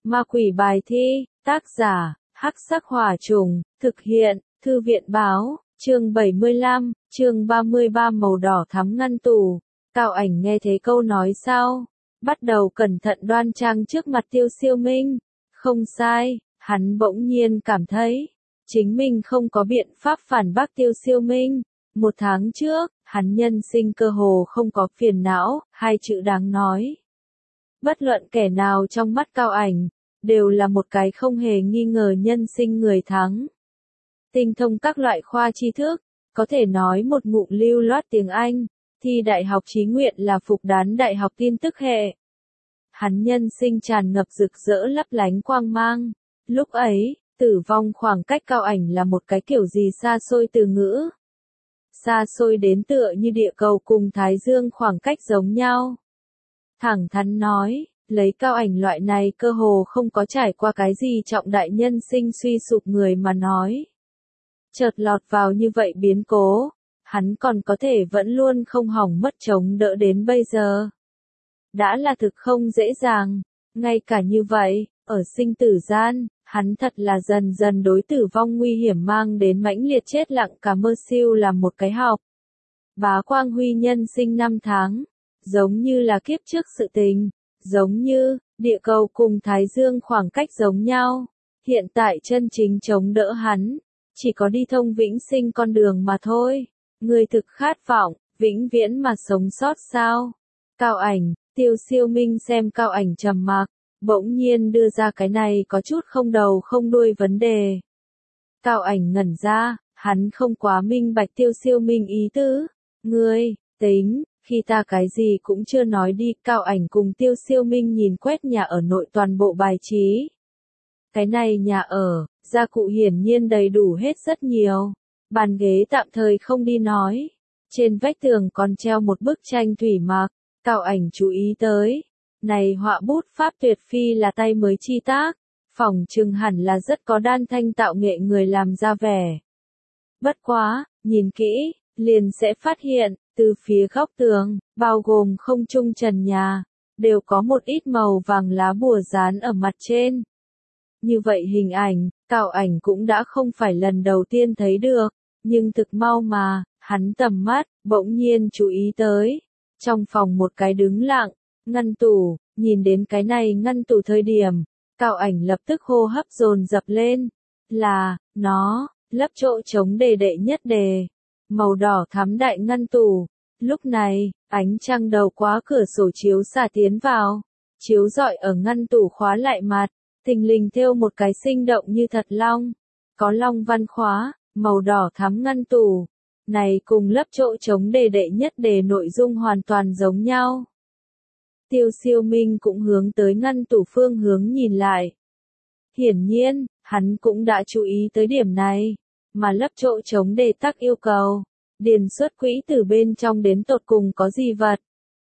Ma quỷ bài thi, tác giả, Hắc Sắc Hỏa Trùng, thực hiện, Thư viện báo, chương 75, chương 33 màu đỏ thắm ngăn tủ. Cao Ảnh nghe thấy câu nói sau, bắt đầu cẩn thận đoan trang trước mặt Tiêu Siêu Minh. Không sai, hắn bỗng nhiên cảm thấy, chính mình không có biện pháp phản bác Tiêu Siêu Minh. 1 tháng trước, hắn nhân sinh cơ hồ không có phiền não, 2 chữ đáng nói. Bất luận kẻ nào trong mắt Cao Ảnh, đều là một cái không hề nghi ngờ nhân sinh người thắng. Tinh thông các loại khoa tri thức, có thể nói một ngụm lưu loát tiếng Anh, thi đại học chí nguyện là Phục Đán Đại học tin tức hệ. Hắn nhân sinh tràn ngập rực rỡ lấp lánh quang mang. Lúc ấy, tử vong khoảng cách Cao Ảnh là một cái kiểu gì xa xôi từ ngữ. Xa xôi đến tựa như địa cầu cùng Thái Dương khoảng cách giống nhau. Thẳng thắn nói, lấy Cao Ảnh loại này cơ hồ không có trải qua cái gì trọng đại nhân sinh suy sụp người mà nói. Chợt lọt vào như vậy biến cố, hắn còn có thể vẫn luôn không hỏng mất chống đỡ đến bây giờ. Đã là thực không dễ dàng, ngay cả như vậy, ở sinh tử gian, hắn thật là dần dần đối tử vong nguy hiểm mang đến mãnh liệt chết lặng cả mơ siêu là một cái học. Bá Quang Huy nhân sinh 5 tháng, giống như là kiếp trước sự tình, giống như, địa cầu cùng Thái Dương khoảng cách giống nhau. Hiện tại chân chính chống đỡ hắn, chỉ có đi thông vĩnh sinh con đường mà thôi. Người thực khát vọng, vĩnh viễn mà sống sót sao? Cao Ảnh, Tiêu Siêu Minh xem Cao Ảnh trầm mặc, bỗng nhiên đưa ra cái này có chút không đầu không đuôi vấn đề. Cao Ảnh ngẩn ra, hắn không quá minh bạch Tiêu Siêu Minh ý tứ. Ngươi, tính, khi ta cái gì cũng chưa nói đi. Cao Ảnh cùng Tiêu Siêu Minh nhìn quét nhà ở nội toàn bộ bài trí. Cái này nhà ở, gia cụ hiển nhiên đầy đủ hết rất nhiều. Bàn ghế tạm thời không đi nói. Trên vách tường còn treo một bức tranh thủy mặc. Cao Ảnh chú ý tới. Này họa bút pháp tuyệt phi là tay mới chi tác. Phỏng chừng hẳn là rất có đan thanh tạo nghệ người làm ra vẻ. Bất quá, nhìn kỹ, liền sẽ phát hiện, từ phía góc tường, bao gồm không trung trần nhà, đều có một ít màu vàng lá bùa dán ở mặt trên. Như vậy hình ảnh, Cao Ảnh cũng đã không phải lần đầu tiên thấy được, nhưng thực mau mà, hắn tầm mắt, bỗng nhiên chú ý tới. Trong phòng một cái đứng lặng, ngăn tủ, nhìn đến cái này ngăn tủ thời điểm, Cao Ảnh lập tức hô hấp dồn dập lên. Là, nó, lấp chỗ trống đề đệ nhất đề. Màu đỏ thắm đại ngăn tủ. Lúc này, ánh trăng đầu quá cửa sổ chiếu xả tiến vào, chiếu rọi ở ngăn tủ khóa lại mặt, thình lình thêu một cái sinh động như thật long, có long văn khóa, màu đỏ thắm ngăn tủ. Này cùng lấp chỗ trống đề đệ nhất đề nội dung hoàn toàn giống nhau. Tiêu Siêu Minh cũng hướng tới ngăn tủ phương hướng nhìn lại. Hiển nhiên, hắn cũng đã chú ý tới điểm này, mà lấp chỗ trống đề tắc yêu cầu. Điền xuất quỹ từ bên trong đến tột cùng có gì vật?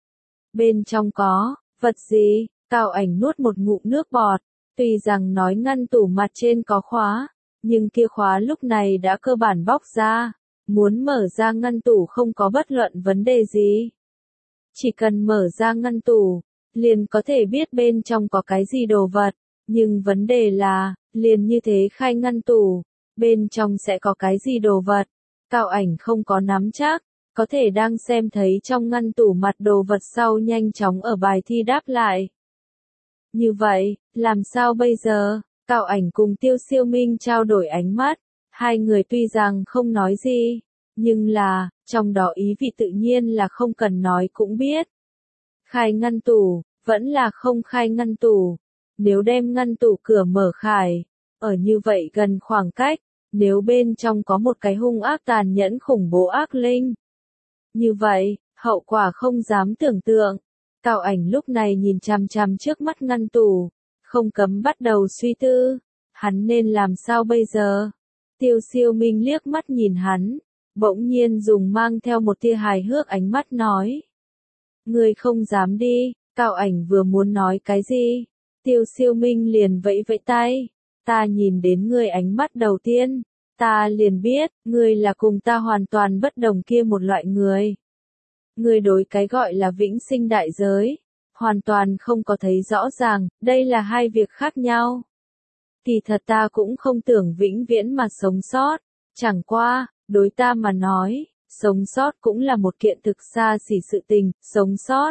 Bên trong có, vật gì? Cao Ảnh nuốt một ngụm nước bọt, tuy rằng nói ngăn tủ mặt trên có khóa, nhưng kia khóa lúc này đã cơ bản bóc ra, muốn mở ra ngăn tủ không có bất luận vấn đề gì. Chỉ cần mở ra ngăn tủ, liền có thể biết bên trong có cái gì đồ vật, nhưng vấn đề là, liền như thế khai ngăn tủ, bên trong sẽ có cái gì đồ vật. Cao Ảnh không có nắm chắc, có thể đang xem thấy trong ngăn tủ mặt đồ vật sau nhanh chóng ở bài thi đáp lại. Như vậy, làm sao bây giờ? Cao Ảnh cùng Tiêu Siêu Minh trao đổi ánh mắt, hai người tuy rằng không nói gì, nhưng là, trong đó ý vị tự nhiên là không cần nói cũng biết. Khai ngăn tủ, vẫn là không khai ngăn tủ. Nếu đem ngăn tủ cửa mở khải, ở như vậy gần khoảng cách, nếu bên trong có một cái hung ác tàn nhẫn khủng bố ác linh. Như vậy, hậu quả không dám tưởng tượng. Cao Ảnh lúc này nhìn chằm chằm trước mắt ngăn tủ, không cấm bắt đầu suy tư, hắn nên làm sao bây giờ? Tiêu Siêu Minh liếc mắt nhìn hắn, bỗng nhiên dùng mang theo một tia hài hước ánh mắt nói. Ngươi không dám đi. Cao Ảnh vừa muốn nói cái gì, Tiêu Siêu Minh liền vẫy vẫy tay. Ta nhìn đến ngươi ánh mắt đầu tiên, ta liền biết, ngươi là cùng ta hoàn toàn bất đồng kia một loại người. Ngươi đối cái gọi là vĩnh sinh đại giới, hoàn toàn không có thấy rõ ràng, đây là hai việc khác nhau. Kỳ thật ta cũng không tưởng vĩnh viễn mà sống sót, chẳng qua, đối ta mà nói, sống sót cũng là một kiện thực xa xỉ sự tình, sống sót.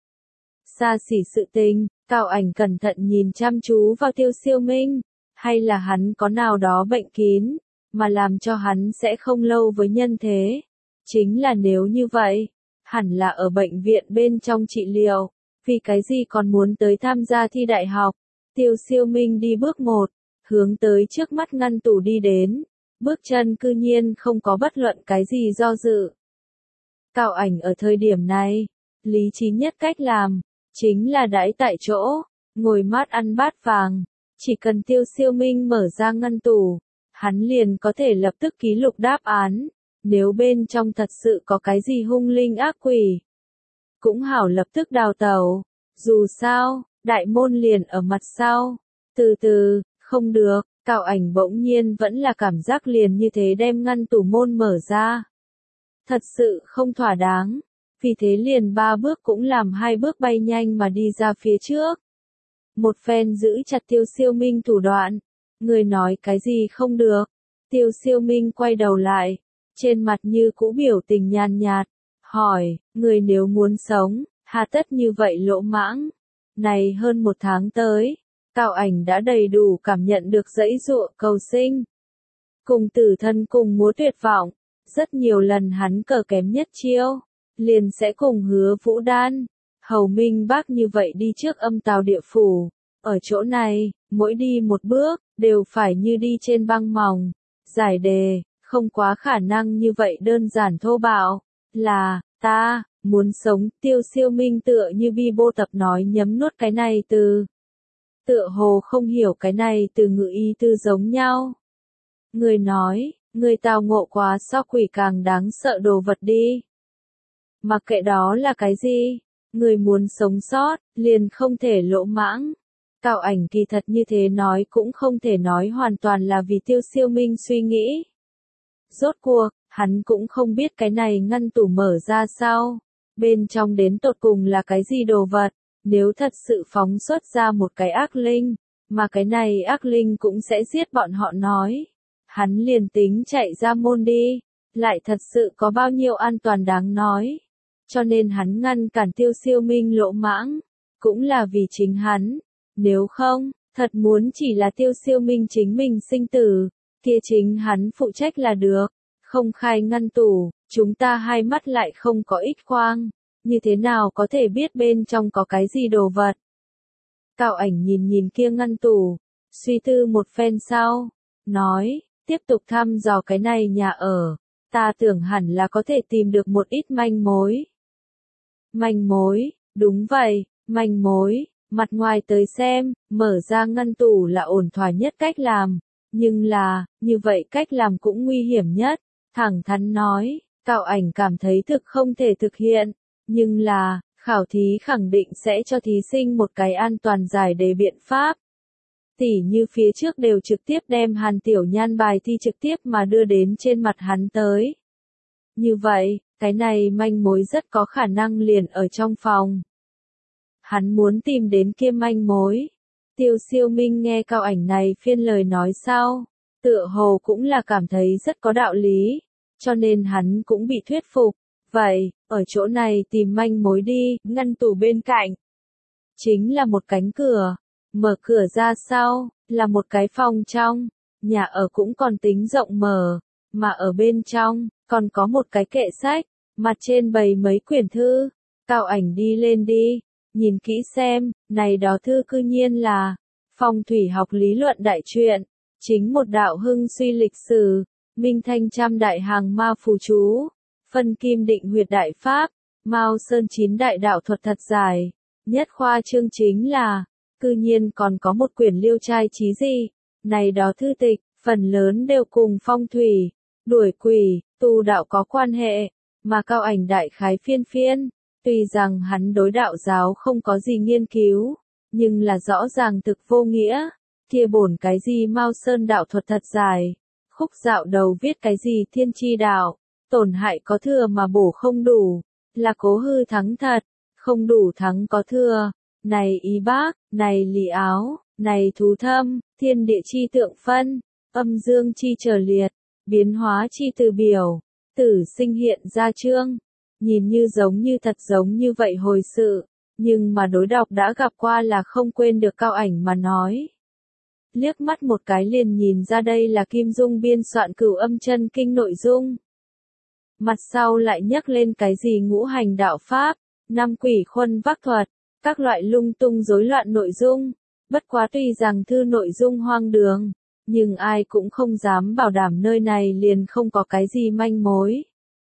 Xa xỉ sự tình, Cao Ảnh cẩn thận nhìn chăm chú vào Tiêu Siêu Minh, hay là hắn có nào đó bệnh kín, mà làm cho hắn sẽ không lâu với nhân thế. Chính là nếu như vậy, hẳn là ở bệnh viện bên trong trị liệu, vì cái gì còn muốn tới tham gia thi đại học. Tiêu Siêu Minh đi bước một, hướng tới trước mắt ngăn tủ đi đến, bước chân cư nhiên không có bất luận cái gì do dự. Cao Ảnh ở thời điểm này, lý trí nhất cách làm, chính là đãi tại chỗ, ngồi mát ăn bát vàng, chỉ cần Tiêu Siêu Minh mở ra ngăn tủ, hắn liền có thể lập tức ký lục đáp án, nếu bên trong thật sự có cái gì hung linh ác quỷ. Cũng hảo lập tức đào tẩu, dù sao, đại môn liền ở mặt sau, từ từ, không được, Cao Ảnh bỗng nhiên vẫn là cảm giác liền như thế đem ngăn tủ môn mở ra. Thật sự không thỏa đáng, vì thế liền 3 bước cũng làm 2 bước bay nhanh mà đi ra phía trước. Một phen giữ chặt Tiêu Siêu Minh thủ đoạn, người nói cái gì không được. Tiêu Siêu Minh quay đầu lại, trên mặt như cũ biểu tình nhàn nhạt, hỏi, người nếu muốn sống, hà tất như vậy lỗ mãng. Này hơn 1 tháng tới, Cao Ảnh đã đầy đủ cảm nhận được dãy dụa cầu sinh. Cùng tử thân cùng múa tuyệt vọng, rất nhiều lần hắn cờ kém nhất chiêu, liền sẽ cùng Hứa Vũ Đan, Hầu Minh Bác như vậy đi trước âm tào địa phủ. Ở chỗ này, mỗi đi một bước, đều phải như đi trên băng mỏng. Giải đề, không quá khả năng như vậy đơn giản thô bạo, là, ta, muốn sống. Tiêu Siêu Minh tựa như bi bô tập nói nhấm nuốt cái này từ. Tựa hồ không hiểu cái này từ ngữ ý tư giống nhau. Người nói, người tào ngộ quá so quỷ càng đáng sợ đồ vật đi. Mặc kệ đó là cái gì, người muốn sống sót, liền không thể lỗ mãng. Cao Ảnh kỳ thật như thế nói cũng không thể nói hoàn toàn là vì Tiêu Siêu Minh suy nghĩ. Rốt cuộc, hắn cũng không biết cái này ngăn tủ mở ra sao, bên trong đến tột cùng là cái gì đồ vật, nếu thật sự phóng xuất ra một cái ác linh, mà cái này ác linh cũng sẽ giết bọn họ nói. Hắn liền tính chạy ra môn đi, lại thật sự có bao nhiêu an toàn đáng nói. Cho nên hắn ngăn cản Tiêu Siêu Minh lỗ mãng, cũng là vì chính hắn. Nếu không, thật muốn chỉ là Tiêu Siêu Minh chính mình sinh tử, kia chính hắn phụ trách là được. Không khai ngăn tủ, chúng ta hai mắt lại không có ít quang, như thế nào có thể biết bên trong có cái gì đồ vật. Cao Ảnh nhìn nhìn kia ngăn tủ, suy tư một phen sau, nói, tiếp tục thăm dò cái này nhà ở, ta tưởng hẳn là có thể tìm được một ít manh mối. Manh mối, đúng vậy, manh mối, mặt ngoài tới xem, mở ra ngăn tủ là ổn thỏa nhất cách làm, nhưng là, như vậy cách làm cũng nguy hiểm nhất, thẳng thắn nói, Cao Ảnh cảm thấy thực không thể thực hiện, nhưng là, khảo thí khẳng định sẽ cho thí sinh một cái an toàn giải đề biện pháp. Tỉ như phía trước đều trực tiếp đem Hàn Tiểu Nhan bài thi trực tiếp mà đưa đến trên mặt hắn tới. Như vậy, cái này manh mối rất có khả năng liền ở trong phòng. Hắn muốn tìm đến kia manh mối. Tiêu Siêu Minh nghe Cao Ảnh này phiên lời nói sau, tựa hồ cũng là cảm thấy rất có đạo lý, cho nên hắn cũng bị thuyết phục. Vậy, ở chỗ này tìm manh mối đi, ngăn tủ bên cạnh. Chính là một cánh cửa, mở cửa ra sau, là một cái phòng trong, nhà ở cũng còn tính rộng mở, mà ở bên trong, còn có một cái kệ sách, mặt trên bày mấy quyển thư. Cao Ảnh đi lên đi, nhìn kỹ xem, này đó thư cư nhiên là phong thủy học lý luận đại truyện, chính một đạo hưng suy lịch sử, minh thanh trăm đại hàng ma phù chú, phân kim định huyệt đại pháp, Mao Sơn 9 đại đạo thuật thật dài, nhất khoa chương chính là, cư nhiên còn có một quyển liêu trai chí gì, này đó thư tịch, phần lớn đều cùng phong thủy, đuổi quỷ, tu đạo có quan hệ, mà Cao Ảnh đại khái phiên phiên, tuy rằng hắn đối đạo giáo không có gì nghiên cứu, nhưng là rõ ràng thực vô nghĩa, kia bổn cái gì Mao Sơn đạo thuật thật dài, khúc dạo đầu viết cái gì thiên chi đạo, tổn hại có thừa mà bổ không đủ, là cố hư thắng thật, không đủ thắng có thừa, này y bác, này lý áo, này thú thâm, thiên địa chi tượng phân, âm dương chi trở liệt, biến hóa chi từ biểu, tử sinh hiện ra chương, nhìn như giống như thật giống như vậy hồi sự, nhưng mà đối đọc đã gặp qua là không quên được Cao Ảnh mà nói. Liếc mắt một cái liền nhìn ra đây là Kim Dung biên soạn Cửu Âm Chân Kinh nội dung. Mặt sau lại nhắc lên cái gì ngũ hành đạo pháp, năm quỷ khuân vác thuật, các loại lung tung rối loạn nội dung. Bất quá tuy rằng thư nội dung hoang đường, nhưng ai cũng không dám bảo đảm nơi này liền không có cái gì manh mối.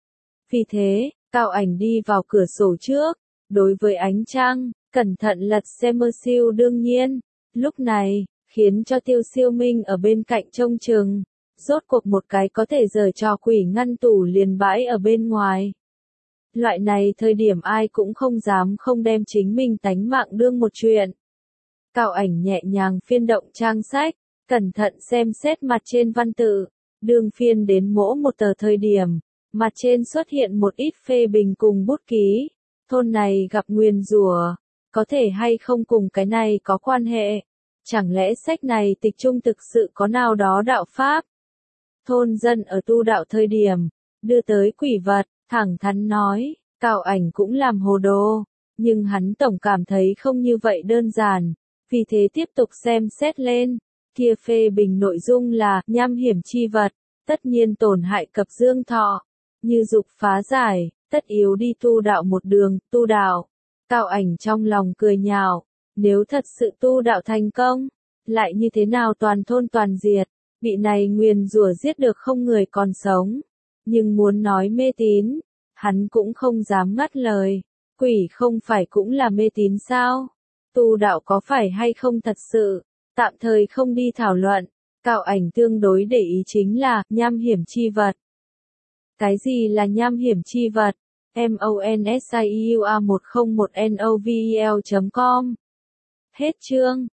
Vì thế, Cao Ảnh đi vào cửa sổ trước, đối với ánh trăng, cẩn thận lật xem mơ siêu đương nhiên. Lúc này, khiến cho Tiêu Siêu Minh ở bên cạnh trông chừng, rốt cuộc một cái có thể giở trò quỷ ngăn tủ liền bãi ở bên ngoài. Loại này thời điểm ai cũng không dám không đem chính mình tánh mạng đương một chuyện. Cao Ảnh nhẹ nhàng phiên động trang sách, cẩn thận xem xét mặt trên văn tự, đương phiên đến mỗi một tờ thời điểm, mặt trên xuất hiện một ít phê bình cùng bút ký, thôn này gặp nguyền rủa, có thể hay không cùng cái này có quan hệ, chẳng lẽ sách này tịch trung thực sự có nào đó đạo pháp. Thôn dân ở tu đạo thời điểm, đưa tới quỷ vật, thẳng thắn nói, Cao Ảnh cũng làm hồ đồ, nhưng hắn tổng cảm thấy không như vậy đơn giản, vì thế tiếp tục xem xét lên, kia phê bình nội dung là nham hiểm chi vật, tất nhiên tổn hại cập dương thọ, như dục phá giải, tất yếu đi tu đạo một đường, tu đạo. Cao Ảnh trong lòng cười nhạo, nếu thật sự tu đạo thành công, lại như thế nào toàn thôn toàn diệt, bị này nguyền rủa giết được không người còn sống. Nhưng muốn nói mê tín, hắn cũng không dám ngắt lời, quỷ không phải cũng là mê tín sao? Tu đạo có phải hay không thật sự, tạm thời không đi thảo luận, Cao Ảnh tương đối để ý chính là nham hiểm chi vật. Cái gì là nham hiểm chi vật? MONSIUA101NOVEL.com. Hết chương.